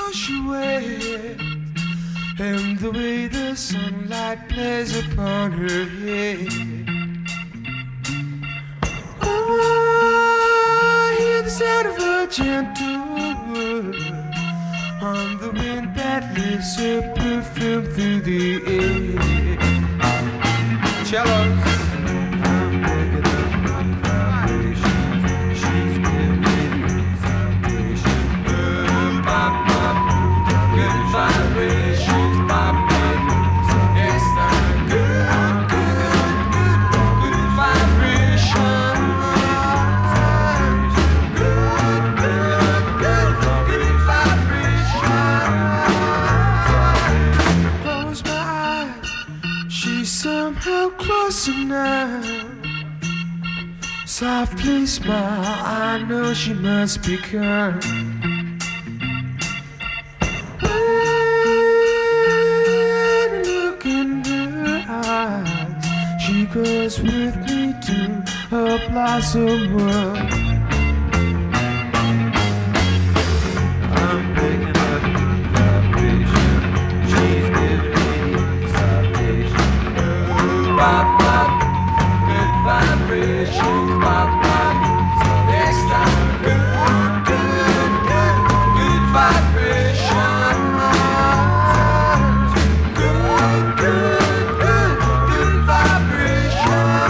wash away, and the way the sunlight plays upon her head. Oh, I hear the sound of a gentle word on the wind that lifts her perfume through the air. Cellos. Somehow closer now. Softly smile, I know she must be kind. When I look in her eyes, she goes with me to a blossom world. I'm picking up vibration. She's giving me citation. Bop, bop, good vibrations, bop, bop. So next time, good, good, good, good vibrations. Good, good, good, good vibrations.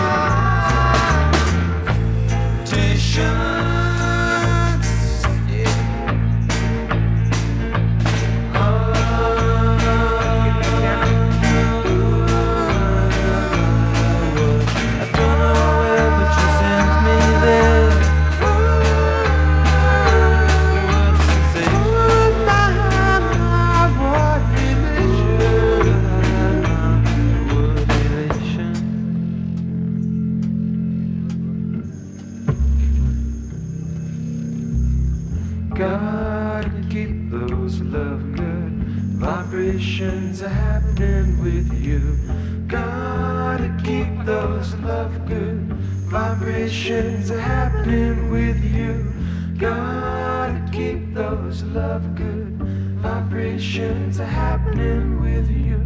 Gotta keep those love good vibrations are happening with you. Gotta keep those love good vibrations are happening with you. Gotta keep those love good vibrations are happening with you.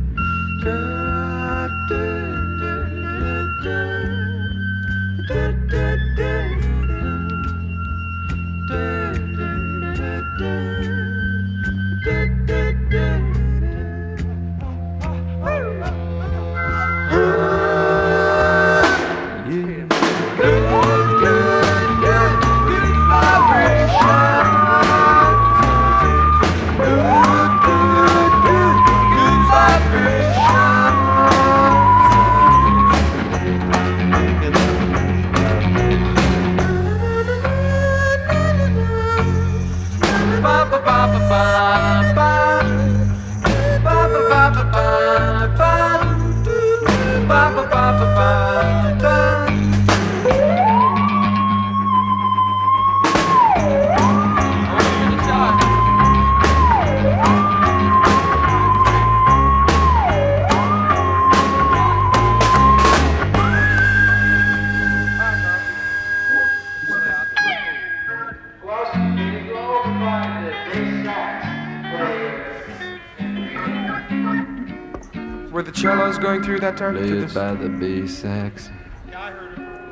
Were the cellos going through that time? Played by the bass sax. Yeah, I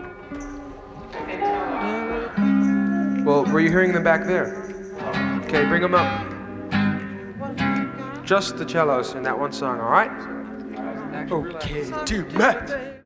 heard it. Well, were you hearing them back there? Okay, bring them up. Just the cellos in that one song, all right? Okay, do Matt.